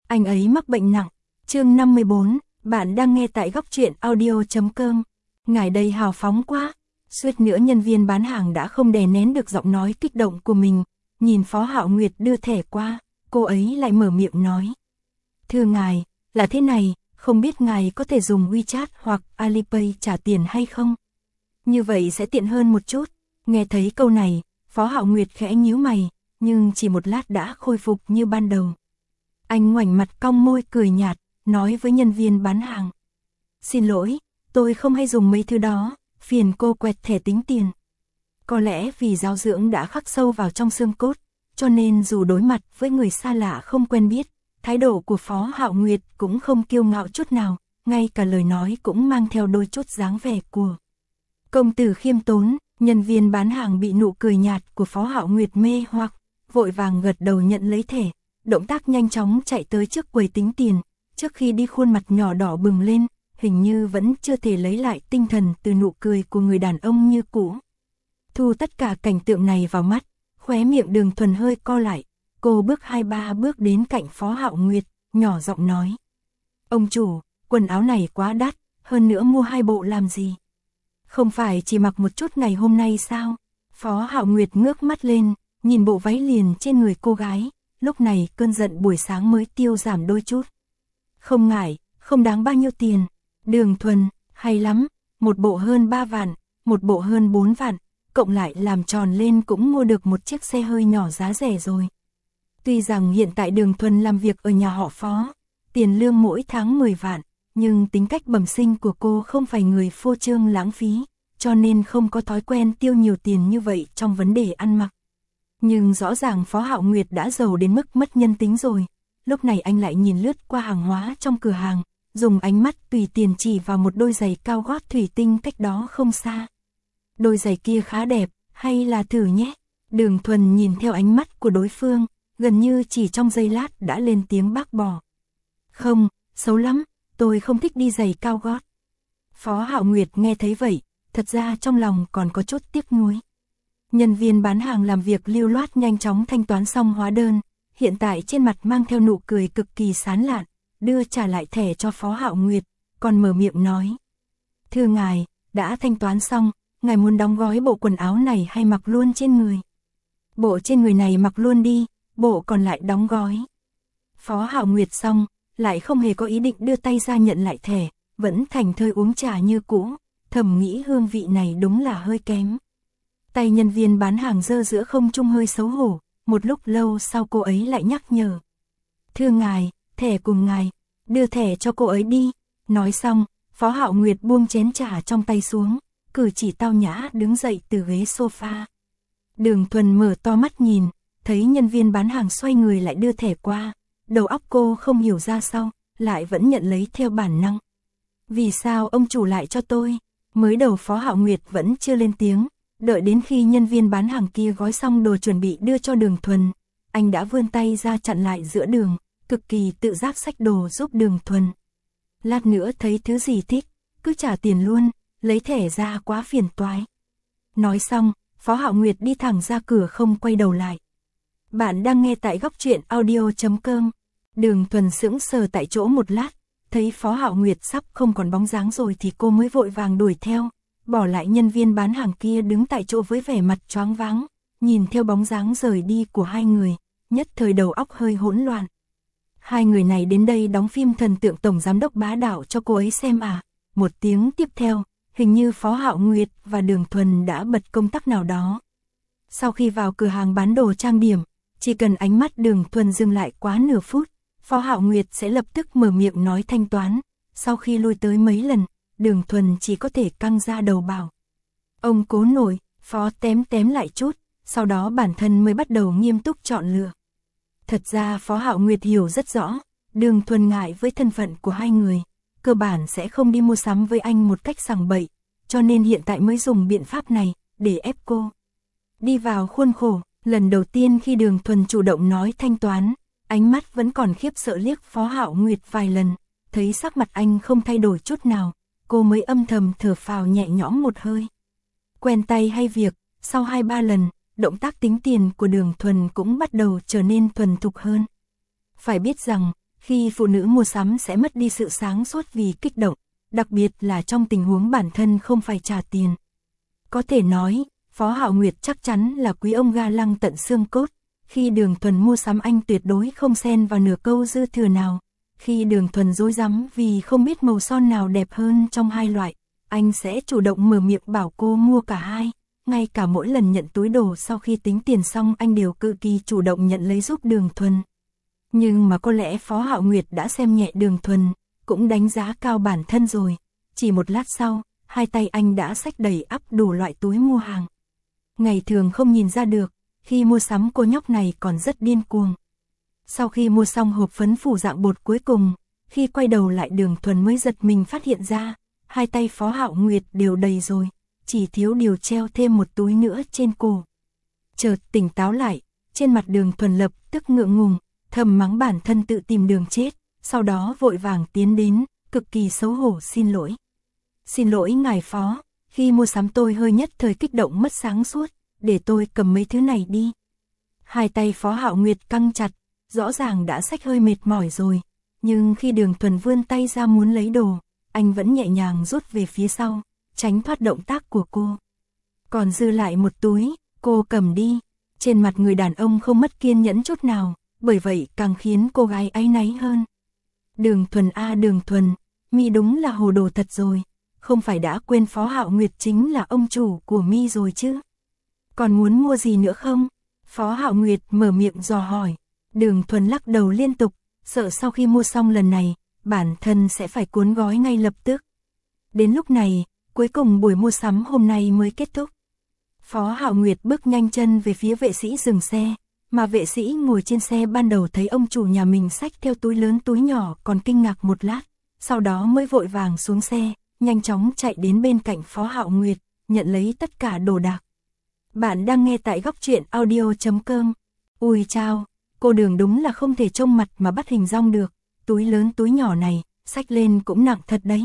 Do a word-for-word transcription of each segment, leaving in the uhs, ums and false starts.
anh ấy mắc bệnh nặng. Chương năm mươi bốn, bạn đang nghe tại góc truyện audio chấm com. Ngài đây hào phóng quá. Suýt nữa nhân viên bán hàng đã không đè nén được giọng nói kích động của mình, nhìn Phó Hạo Nguyệt đưa thẻ qua, cô ấy lại mở miệng nói. Thưa ngài, là thế này, không biết ngài có thể dùng WeChat hoặc Alipay trả tiền hay không? Như vậy sẽ tiện hơn một chút. Nghe thấy câu này, Phó Hạo Nguyệt khẽ nhíu mày, nhưng chỉ một lát đã khôi phục như ban đầu. Anh ngoảnh mặt cong môi cười nhạt, nói với nhân viên bán hàng. Xin lỗi, tôi không hay dùng mấy thứ đó, phiền cô quẹt thẻ tính tiền. Có lẽ vì giáo dưỡng đã khắc sâu vào trong xương cốt, cho nên dù đối mặt với người xa lạ không quen biết, thái độ của Phó Hạo Nguyệt cũng không kiêu ngạo chút nào, ngay cả lời nói cũng mang theo đôi chút dáng vẻ của công tử khiêm tốn. Nhân viên bán hàng bị nụ cười nhạt của Phó Hạo Nguyệt mê hoặc, vội vàng gật đầu nhận lấy thẻ, động tác nhanh chóng chạy tới trước quầy tính tiền, trước khi đi khuôn mặt nhỏ đỏ bừng lên, hình như vẫn chưa thể lấy lại tinh thần từ nụ cười của người đàn ông như cũ. Thu tất cả cảnh tượng này vào mắt, khóe miệng Đường Thuần hơi co lại, cô bước hai ba bước đến cạnh Phó Hạo Nguyệt, nhỏ giọng nói. Ông chủ, quần áo này quá đắt, hơn nữa mua hai bộ làm gì? Không phải chỉ mặc một chút ngày hôm nay sao? Phó Hạo Nguyệt ngước mắt lên, nhìn bộ váy liền trên người cô gái, lúc này cơn giận buổi sáng mới tiêu giảm đôi chút. Không ngại, không đáng bao nhiêu tiền. Đường Thuần, hay lắm, một bộ hơn ba vạn, một bộ hơn bốn vạn, cộng lại làm tròn lên cũng mua được một chiếc xe hơi nhỏ giá rẻ rồi. Tuy rằng hiện tại Đường Thuần làm việc ở nhà họ Phó, tiền lương mỗi tháng mười vạn, nhưng tính cách bẩm sinh của cô không phải người phô trương lãng phí, cho nên không có thói quen tiêu nhiều tiền như vậy trong vấn đề ăn mặc. Nhưng rõ ràng Phó Hạo Nguyệt đã giàu đến mức mất nhân tính rồi, lúc này anh lại nhìn lướt qua hàng hóa trong cửa hàng, dùng ánh mắt tùy tiền chỉ vào một đôi giày cao gót thủy tinh cách đó không xa. Đôi giày kia khá đẹp, hay là thử nhé? Đường Thuần nhìn theo ánh mắt của đối phương, gần như chỉ trong giây lát đã lên tiếng bác bỏ. Không, xấu lắm, tôi không thích đi giày cao gót. Phó Hạo Nguyệt nghe thấy vậy, thật ra trong lòng còn có chút tiếc nuối. Nhân viên bán hàng làm việc lưu loát nhanh chóng thanh toán xong hóa đơn, hiện tại trên mặt mang theo nụ cười cực kỳ sán lạn, đưa trả lại thẻ cho Phó Hạo Nguyệt, còn mở miệng nói. Thưa ngài, đã thanh toán xong, ngài muốn đóng gói bộ quần áo này hay mặc luôn trên người? Bộ trên người này mặc luôn đi, bộ còn lại đóng gói. Phó Hạo Nguyệt xong, lại không hề có ý định đưa tay ra nhận lại thẻ, vẫn thành thơi uống trà như cũ, thầm nghĩ hương vị này đúng là hơi kém. Tay nhân viên bán hàng giơ giữa không trung hơi xấu hổ, một lúc lâu sau cô ấy lại nhắc nhở. Thưa ngài, thẻ cùng ngài, đưa thẻ cho cô ấy đi. Nói xong, Phó Hạo Nguyệt buông chén trà trong tay xuống, cử chỉ tao nhã đứng dậy từ ghế sofa. Đường Thuần mở to mắt nhìn, thấy nhân viên bán hàng xoay người lại đưa thẻ qua, đầu óc cô không hiểu ra sao, lại vẫn nhận lấy theo bản năng. Vì sao ông chủ lại cho tôi? Mới đầu Phó Hạo Nguyệt vẫn chưa lên tiếng, đợi đến khi nhân viên bán hàng kia gói xong đồ chuẩn bị đưa cho Đường Thuần, anh đã vươn tay ra chặn lại giữa đường, cực kỳ tự giác xách đồ giúp Đường Thuần. Lát nữa thấy thứ gì thích, cứ trả tiền luôn, lấy thẻ ra quá phiền toái. Nói xong, Phó Hạo Nguyệt đi thẳng ra cửa không quay đầu lại. Bạn đang nghe tại góc truyện audio chấm com. Đường Thuần sững sờ tại chỗ một lát, thấy Phó Hạo Nguyệt sắp không còn bóng dáng rồi thì cô mới vội vàng đuổi theo, bỏ lại nhân viên bán hàng kia đứng tại chỗ với vẻ mặt choáng váng, nhìn theo bóng dáng rời đi của hai người, nhất thời đầu óc hơi hỗn loạn. Hai người này đến đây đóng phim thần tượng tổng giám đốc bá đạo cho cô ấy xem à? Một tiếng tiếp theo, hình như Phó Hạo Nguyệt và Đường Thuần đã bật công tắc nào đó. Sau khi vào cửa hàng bán đồ trang điểm, chỉ cần ánh mắt Đường Thuần dừng lại quá nửa phút, Phó Hạo Nguyệt sẽ lập tức mở miệng nói thanh toán. Sau khi lui tới mấy lần, Đường Thuần chỉ có thể căng ra đầu bảo. Ông cố nổi, Phó tém tém lại chút, sau đó bản thân mới bắt đầu nghiêm túc chọn lựa. Thật ra Phó Hạo Nguyệt hiểu rất rõ, Đường Thuần ngại với thân phận của hai người, cơ bản sẽ không đi mua sắm với anh một cách sằng bậy, cho nên hiện tại mới dùng biện pháp này để ép cô đi vào khuôn khổ. Lần đầu tiên khi Đường Thuần chủ động nói thanh toán, ánh mắt vẫn còn khiếp sợ liếc Phó Hạo Nguyệt vài lần, thấy sắc mặt anh không thay đổi chút nào, cô mới âm thầm thở phào nhẹ nhõm một hơi. Quen tay hay việc, sau hai ba lần, động tác tính tiền của Đường Thuần cũng bắt đầu trở nên thuần thục hơn. Phải biết rằng, Khi phụ nữ mua sắm sẽ mất đi sự sáng suốt vì kích động, đặc biệt là trong tình huống bản thân không phải trả tiền. Có thể nói, Phó Hạo Nguyệt chắc chắn là quý ông ga lăng tận xương cốt. Khi Đường Thuần mua sắm anh tuyệt đối không xen vào nửa câu dư thừa nào. Khi Đường Thuần rối rắm vì không biết màu son nào đẹp hơn trong hai loại, anh sẽ chủ động mở miệng bảo cô mua cả hai. Ngay cả mỗi lần nhận túi đồ sau khi tính tiền xong anh đều cực kỳ chủ động nhận lấy giúp Đường Thuần. Nhưng mà có lẽ Phó Hạo Nguyệt đã xem nhẹ Đường Thuần, cũng đánh giá cao bản thân rồi. Chỉ một lát sau, hai tay anh đã xách đầy ắp đủ loại túi mua hàng. Ngày thường không nhìn ra được, khi mua sắm cô nhóc này còn rất điên cuồng. Sau khi mua xong hộp phấn phủ dạng bột cuối cùng, khi quay đầu lại Đường Thuần mới giật mình phát hiện ra, hai tay Phó Hạo Nguyệt đều đầy rồi, chỉ thiếu điều treo thêm một túi nữa trên cổ. Chợt tỉnh táo lại, trên mặt Đường Thuần lập tức ngượng ngùng, thầm mắng bản thân tự tìm đường chết, sau đó vội vàng tiến đến, cực kỳ xấu hổ xin lỗi. Xin lỗi ngài Phó, khi mua sắm tôi hơi nhất thời kích động mất sáng suốt, để tôi cầm mấy thứ này đi. Hai tay Phó Hạo Nguyệt căng chặt, rõ ràng đã xách hơi mệt mỏi rồi, nhưng khi Đường Thuần vươn tay ra muốn lấy đồ, anh vẫn nhẹ nhàng rút về phía sau, tránh thoát động tác của cô. Còn dư lại một túi, cô cầm đi. Trên mặt người đàn ông không mất kiên nhẫn chút nào, bởi vậy càng khiến cô gái áy náy hơn. Đường Thuần a à, Đường Thuần, mi đúng là hồ đồ thật rồi, không phải đã quên Phó Hạo Nguyệt chính là ông chủ của mi rồi chứ? Còn muốn mua gì nữa không? Phó Hạo Nguyệt mở miệng dò hỏi. Đường Thuần lắc đầu liên tục, sợ sau khi mua xong lần này, bản thân sẽ phải cuốn gói ngay lập tức. Đến lúc này, cuối cùng buổi mua sắm hôm nay mới kết thúc. Phó Hạo Nguyệt bước nhanh chân về phía vệ sĩ dừng xe, mà vệ sĩ ngồi trên xe ban đầu thấy ông chủ nhà mình xách theo túi lớn túi nhỏ còn kinh ngạc một lát, sau đó mới vội vàng xuống xe, nhanh chóng chạy đến bên cạnh Phó Hạo Nguyệt, nhận lấy tất cả đồ đạc. Bạn đang nghe tại góc truyện audio chấm com. Ui chao, cô Đường đúng là không thể trông mặt mà bắt hình dong được, túi lớn túi nhỏ này, xách lên cũng nặng thật đấy.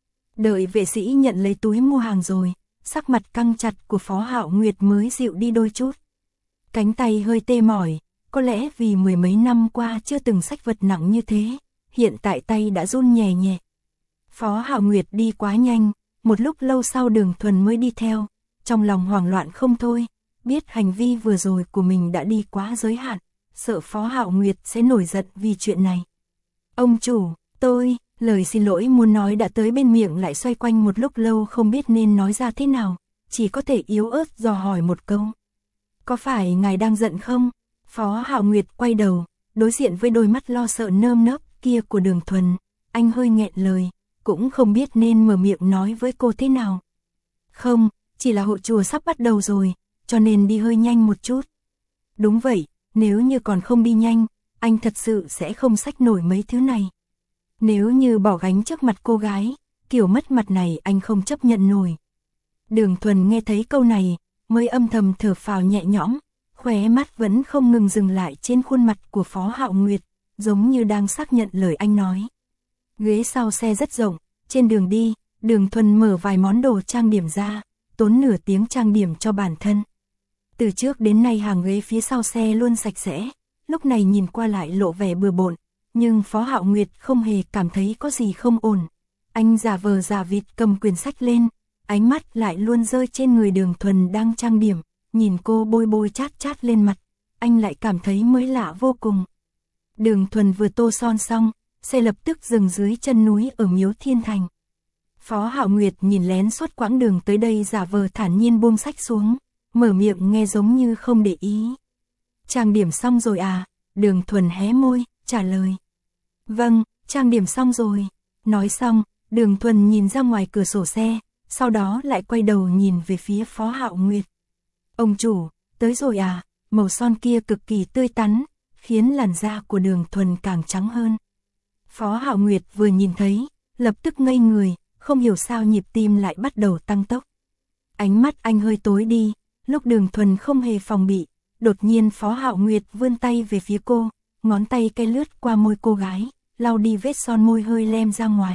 Đợi vệ sĩ nhận lấy túi mua hàng rồi, sắc mặt căng chặt của Phó Hạo Nguyệt mới dịu đi đôi chút. Cánh tay hơi tê mỏi, có lẽ vì mười mấy năm qua chưa từng xách vật nặng như thế, hiện tại tay đã run nhẹ nhẹ. Phó Hạo Nguyệt đi quá nhanh, một lúc lâu sau Đường Thuần mới đi theo, trong lòng hoảng loạn không thôi, biết hành vi vừa rồi của mình đã đi quá giới hạn, sợ Phó Hạo Nguyệt sẽ nổi giận vì chuyện này. Ông chủ, tôi, lời xin lỗi muốn nói đã tới bên miệng lại xoay quanh một lúc lâu không biết nên nói ra thế nào, chỉ có thể yếu ớt dò hỏi một câu. Có phải ngài đang giận không? Phó Hạo Nguyệt quay đầu, đối diện với đôi mắt lo sợ nơm nớp kia của Đường Thuần, anh hơi nghẹn lời, cũng không biết nên mở miệng nói với cô thế nào. Không, chỉ là hội chùa sắp bắt đầu rồi, cho nên đi hơi nhanh một chút. Đúng vậy, nếu như còn không đi nhanh, anh thật sự sẽ không xách nổi mấy thứ này. Nếu như bỏ gánh trước mặt cô gái, kiểu mất mặt này anh không chấp nhận nổi. Đường Thuần nghe thấy câu này, mới âm thầm thở phào nhẹ nhõm, khóe mắt vẫn không ngừng dừng lại trên khuôn mặt của Phó Hạo Nguyệt, giống như đang xác nhận lời anh nói. Ghế sau xe rất rộng, trên đường đi, Đường Thuần mở vài món đồ trang điểm ra, tốn nửa tiếng trang điểm cho bản thân. Từ trước đến nay hàng ghế phía sau xe luôn sạch sẽ, lúc này nhìn qua lại lộ vẻ bừa bộn, nhưng Phó Hạo Nguyệt không hề cảm thấy có gì không ổn. Anh giả vờ giả vịt cầm quyển sách lên, ánh mắt lại luôn rơi trên người Đường Thuần đang trang điểm, nhìn cô bôi bôi chát chát lên mặt, anh lại cảm thấy mới lạ vô cùng. Đường Thuần vừa tô son xong, xe lập tức dừng dưới chân núi ở Miếu Thiên Thành. Phó Hạo Nguyệt nhìn lén suốt quãng đường tới đây giả vờ thản nhiên buông sách xuống, mở miệng nghe giống như không để ý. Trang điểm xong rồi à? Đường Thuần hé môi, trả lời. Vâng, trang điểm xong rồi. Nói xong, Đường Thuần nhìn ra ngoài cửa sổ xe, sau đó lại quay đầu nhìn về phía Phó Hạo Nguyệt. Ông chủ, tới rồi à? Màu son kia cực kỳ tươi tắn, khiến làn da của Đường Thuần càng trắng hơn. Phó Hạo Nguyệt vừa nhìn thấy, lập tức ngây người, không hiểu sao nhịp tim lại bắt đầu tăng tốc. Ánh mắt anh hơi tối đi, lúc Đường Thuần không hề phòng bị, đột nhiên Phó Hạo Nguyệt vươn tay về phía cô, ngón tay cay lướt qua môi cô gái, lau đi vết son môi hơi lem ra ngoài.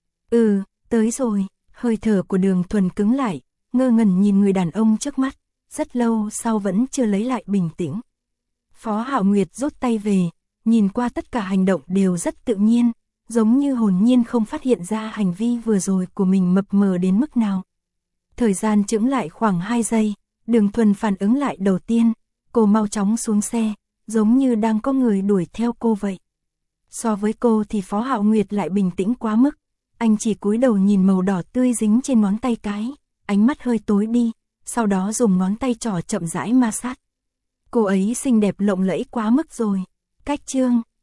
Ừ, tới rồi, hơi thở của Đường Thuần cứng lại, ngơ ngẩn nhìn người đàn ông trước mắt, rất lâu sau vẫn chưa lấy lại bình tĩnh. Phó Hạo Nguyệt rút tay về, nhìn qua tất cả hành động đều rất tự nhiên, giống như hồn nhiên không phát hiện ra hành vi vừa rồi của mình mập mờ đến mức nào. Thời gian chững lại khoảng hai giây, Đường Thuần phản ứng lại đầu tiên, cô mau chóng xuống xe, giống như đang có người đuổi theo cô vậy. So với cô thì Phó Hạo Nguyệt lại bình tĩnh quá mức, anh chỉ cúi đầu nhìn màu đỏ tươi dính trên ngón tay cái, ánh mắt hơi tối đi, sau đó dùng ngón tay trỏ chậm rãi ma sát. Cô ấy xinh đẹp lộng lẫy quá mức rồi. Cách chương